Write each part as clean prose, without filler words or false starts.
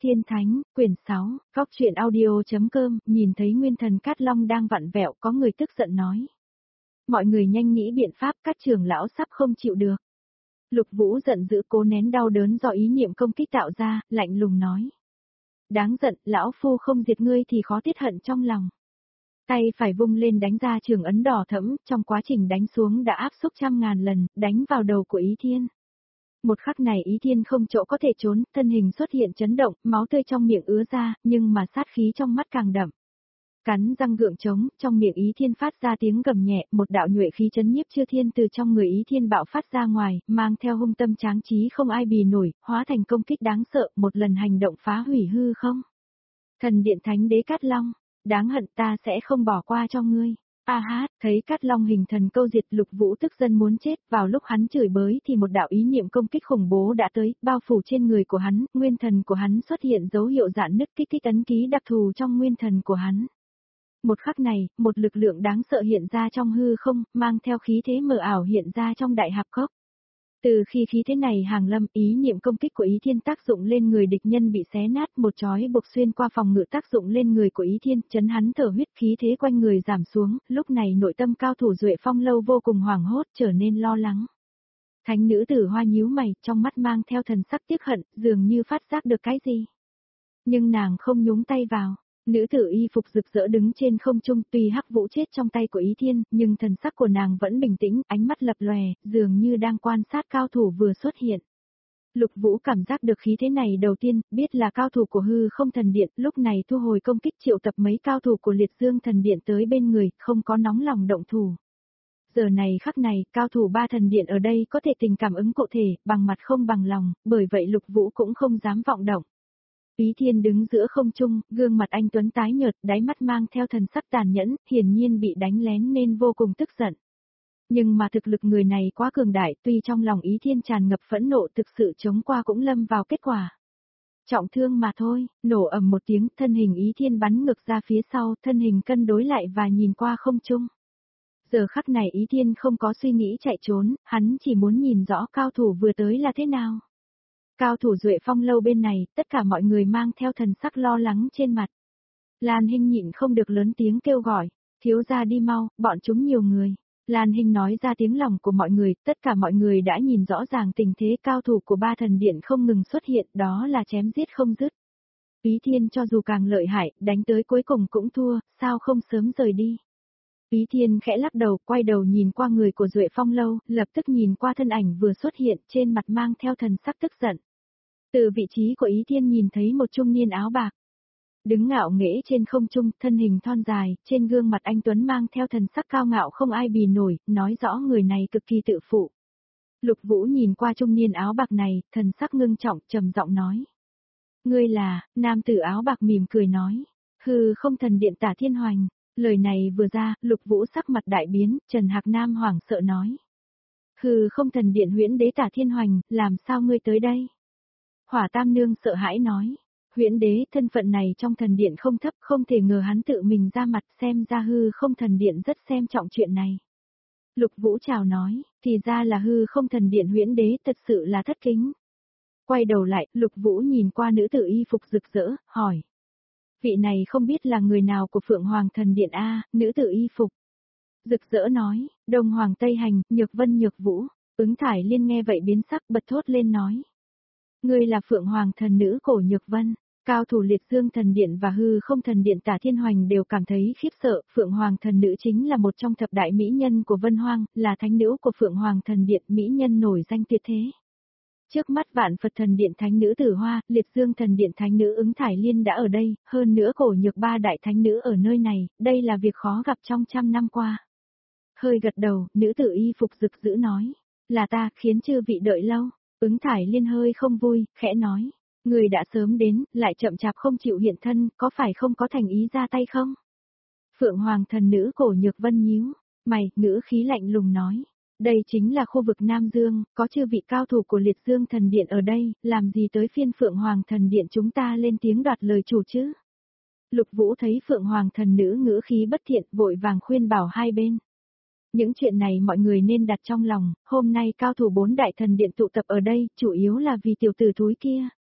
Tiên Thánh, quyển 6, góc truyện audio.com, nhìn thấy Nguyên Thần Cát Long đang vặn vẹo, có người tức giận nói. Mọi người nhanh nghĩ biện pháp, các trưởng lão sắp không chịu được. Lục Vũ giận dữ cố nén đau đớn do ý niệm công kích tạo ra, lạnh lùng nói. Đáng giận, lão phu không diệt ngươi thì khó tiết hận trong lòng. Tay phải vung lên đánh ra trường ấn đỏ thẫm, trong quá trình đánh xuống đã áp xúc trăm ngàn lần, đánh vào đầu của Ý Thiên. Một khắc này Ý Thiên không chỗ có thể trốn, thân hình xuất hiện chấn động, máu tươi trong miệng ứa ra, nhưng mà sát khí trong mắt càng đậm. Cắn răng gượng chống, trong miệng Ý Thiên phát ra tiếng gầm nhẹ, một đạo nhuệ khí chấn nhiếp chư thiên từ trong người Ý Thiên bạo phát ra ngoài, mang theo hung tâm tráng trí không ai bì nổi, hóa thành công kích đáng sợ, một lần hành động phá hủy hư không. Thần điện thánh đế Cát Long, đáng hận ta sẽ không bỏ qua cho ngươi. A hát, thấy Cát Long hình thần câu diệt, Lục Vũ tức giận muốn chết, vào lúc hắn chửi bới thì một đạo ý niệm công kích khủng bố đã tới, bao phủ trên người của hắn, nguyên thần của hắn xuất hiện dấu hiệu rạn nứt, kích ấn ký đặc thù trong nguyên thần của hắn. Một khắc này, một lực lượng đáng sợ hiện ra trong hư không, mang theo khí thế mờ ảo hiện ra trong đại hạp cốc. Từ khi khí thế này hàng lâm, ý niệm công kích của Ý Thiên tác dụng lên người địch nhân bị xé nát, một chói buộc xuyên qua phòng ngự tác dụng lên người của Ý Thiên, chấn hắn thở huyết, khí thế quanh người giảm xuống, lúc này nội tâm cao thủ Duệ Phong Lâu vô cùng hoảng hốt, trở nên lo lắng. Thánh nữ Tử Hoa nhíu mày, trong mắt mang theo thần sắc tiếc hận, dường như phát giác được cái gì. Nhưng nàng không nhúng tay vào. Nữ tử y phục rực rỡ đứng trên không trung, tuy Hắc Vũ chết trong tay của Ý Thiên, nhưng thần sắc của nàng vẫn bình tĩnh, ánh mắt lập lòe, dường như đang quan sát cao thủ vừa xuất hiện. Lục Vũ cảm giác được khí thế này đầu tiên, biết là cao thủ của Hư Không Thần Điện, lúc này thu hồi công kích triệu tập mấy cao thủ của Liệt Dương Thần Điện tới bên người, không có nóng lòng động thủ. Giờ này khắc này, cao thủ ba thần điện ở đây có thể tình cảm ứng cụ thể, bằng mặt không bằng lòng, bởi vậy Lục Vũ cũng không dám vọng động. Ý Thiên đứng giữa không trung, gương mặt anh tuấn tái nhợt, đáy mắt mang theo thần sắc tàn nhẫn, hiển nhiên bị đánh lén nên vô cùng tức giận. Nhưng mà thực lực người này quá cường đại, tuy trong lòng Ý Thiên tràn ngập phẫn nộ, thực sự chống qua cũng lâm vào kết quả. Trọng thương mà thôi, nổ ầm một tiếng, thân hình Ý Thiên bắn ngược ra phía sau, thân hình cân đối lại và nhìn qua không trung. Giờ khắc này Ý Thiên không có suy nghĩ chạy trốn, hắn chỉ muốn nhìn rõ cao thủ vừa tới là thế nào. Cao thủ Duệ Phong Lâu bên này, tất cả mọi người mang theo thần sắc lo lắng trên mặt. Lan Hinh nhịn không được lớn tiếng kêu gọi, thiếu gia đi mau, bọn chúng nhiều người. Lan Hinh nói ra tiếng lòng của mọi người, tất cả mọi người đã nhìn rõ ràng tình thế, cao thủ của ba thần điện không ngừng xuất hiện, đó là chém giết không dứt. Ý Thiên cho dù càng lợi hại, đánh tới cuối cùng cũng thua, sao không sớm rời đi. Ý Thiên khẽ lắc đầu, quay đầu nhìn qua người của Duệ Phong Lâu, lập tức nhìn qua thân ảnh vừa xuất hiện, trên mặt mang theo thần sắc tức giận. Từ vị trí của Ý Thiên nhìn thấy một trung niên áo bạc. Đứng ngạo nghễ trên không trung, thân hình thon dài, trên gương mặt anh tuấn mang theo thần sắc cao ngạo không ai bì nổi, nói rõ người này cực kỳ tự phụ. Lục Vũ nhìn qua trung niên áo bạc này, thần sắc ngưng trọng, trầm giọng nói. Ngươi là, nam tử áo bạc mỉm cười nói. Hư Không Thần Điện Tả Thiên Hoành. Lời này vừa ra, Lục Vũ sắc mặt đại biến, Trần Hạc Nam hoảng sợ nói. Hư Không Thần Điện Huyễn Đế Tả Thiên Hoành, làm sao ngươi tới đây? Hỏa Tam Nương sợ hãi nói. Huyễn Đế, thân phận này trong thần điện không thấp, không thể ngờ hắn tự mình ra mặt, xem ra Hư Không Thần Điện rất xem trọng chuyện này. Lục Vũ chào nói, thì ra là Hư Không Thần Điện Huyễn Đế, thật sự là thất kính. Quay đầu lại, Lục Vũ nhìn qua nữ tử y phục rực rỡ, hỏi. Vị này không biết là người nào của Phượng Hoàng Thần Điện A, nữ tử y phục. Rực rỡ nói, Đông Hoàng Tây Hành, Nhược Vân Nhược Vũ. Ứng Thải Liên nghe vậy biến sắc, bật thốt lên nói. Ngươi là Phượng Hoàng thần nữ cổ Nhược Vân. Cao thủ Liệt Dương Thần Điện và Hư Không Thần Điện Tả Thiên Hoành đều cảm thấy khiếp sợ, Phượng Hoàng thần nữ chính là một trong thập đại mỹ nhân của Vân Hoang, là thánh nữ của Phượng Hoàng Thần Điện, mỹ nhân nổi danh tuyệt thế. Trước mắt Vạn Phật Thần Điện thánh nữ Tử Hoa, Liệt Dương Thần Điện thánh nữ Ứng Thải Liên đã ở đây, hơn nữa cổ Nhược ba đại thánh nữ ở nơi này, đây là việc khó gặp trong trăm năm qua. Hơi gật đầu, nữ tử y phục rực rỡ nói, là ta, khiến chư vị đợi lâu. Ứng Thải Liên hơi không vui, khẽ nói, người đã sớm đến, lại chậm chạp không chịu hiện thân, có phải không có thành ý ra tay không? Phượng Hoàng thần nữ cổ Nhược Vân nhíu mày, ngữ khí lạnh lùng nói. Đây chính là khu vực Nam Dương, có chư vị cao thủ của Liệt Dương Thần Điện ở đây, làm gì tới phiên Phượng Hoàng Thần Điện chúng ta lên tiếng đoạt lời chủ chứ? Lục Vũ thấy Phượng Hoàng thần nữ ngữ khí bất thiện, vội vàng khuyên bảo hai bên. Những chuyện này mọi người nên đặt trong lòng, hôm nay cao thủ bốn đại thần điện tụ tập ở đây, chủ yếu là vì tiểu tử thúi kia.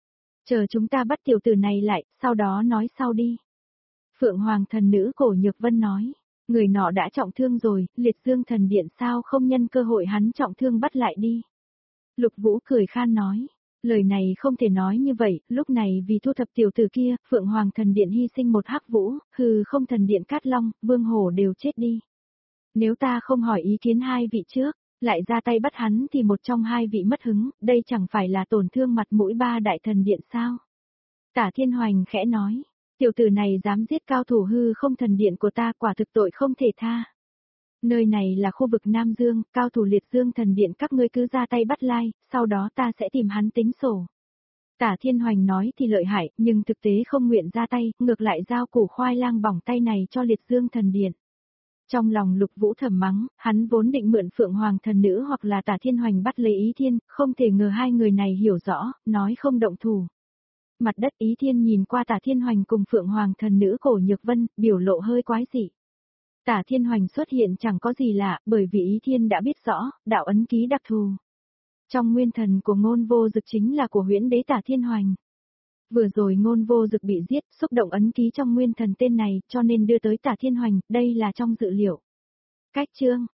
Chờ chúng ta bắt tiểu tử này lại, sau đó nói sau đi. Phượng Hoàng thần nữ Cổ Nhược Vân nói, người nọ đã trọng thương rồi, liệt dương thần điện sao không nhân cơ hội hắn trọng thương bắt lại đi. Lục Vũ cười khan nói, lời này không thể nói như vậy, lúc này vì thu thập tiểu tử kia, Phượng Hoàng thần điện hy sinh một hắc vũ, hừ không thần điện Cát Long, Vương Hổ đều chết đi. Nếu ta không hỏi ý kiến hai vị trước, lại ra tay bắt hắn thì một trong hai vị mất hứng, đây chẳng phải là tổn thương mặt mũi ba đại thần điện sao? Tả Thiên Hoành khẽ nói, tiểu tử này dám giết cao thủ hư không thần điện của ta quả thực tội không thể tha. Nơi này là khu vực Nam Dương, cao thủ liệt dương thần điện các ngươi cứ ra tay bắt lai, sau đó ta sẽ tìm hắn tính sổ. Tả Thiên Hoành nói thì lợi hại, nhưng thực tế không nguyện ra tay, ngược lại giao củ khoai lang bỏng tay này cho liệt dương thần điện. Trong lòng Lục Vũ thầm mắng, hắn vốn định mượn Phượng Hoàng thần nữ hoặc là Tả Thiên Hoành bắt lấy Ý Thiên, không thể ngờ hai người này hiểu rõ, nói không động thủ. Mặt đất Ý Thiên nhìn qua Tả Thiên Hoành cùng Phượng Hoàng thần nữ Cổ Nhược Vân, biểu lộ hơi quái dị. Tả Thiên Hoành xuất hiện chẳng có gì lạ, bởi vì Ý Thiên đã biết rõ, đạo ấn ký đặc thù. Trong nguyên thần của Ngôn Vô Dực chính là của huyễn đế Tả Thiên Hoành. Vừa rồi Ngôn Vô Dực bị giết, xúc động ấn ký trong nguyên thần tên này, cho nên đưa tới Tả Thiên Hoành, đây là trong dự liệu. Cách chương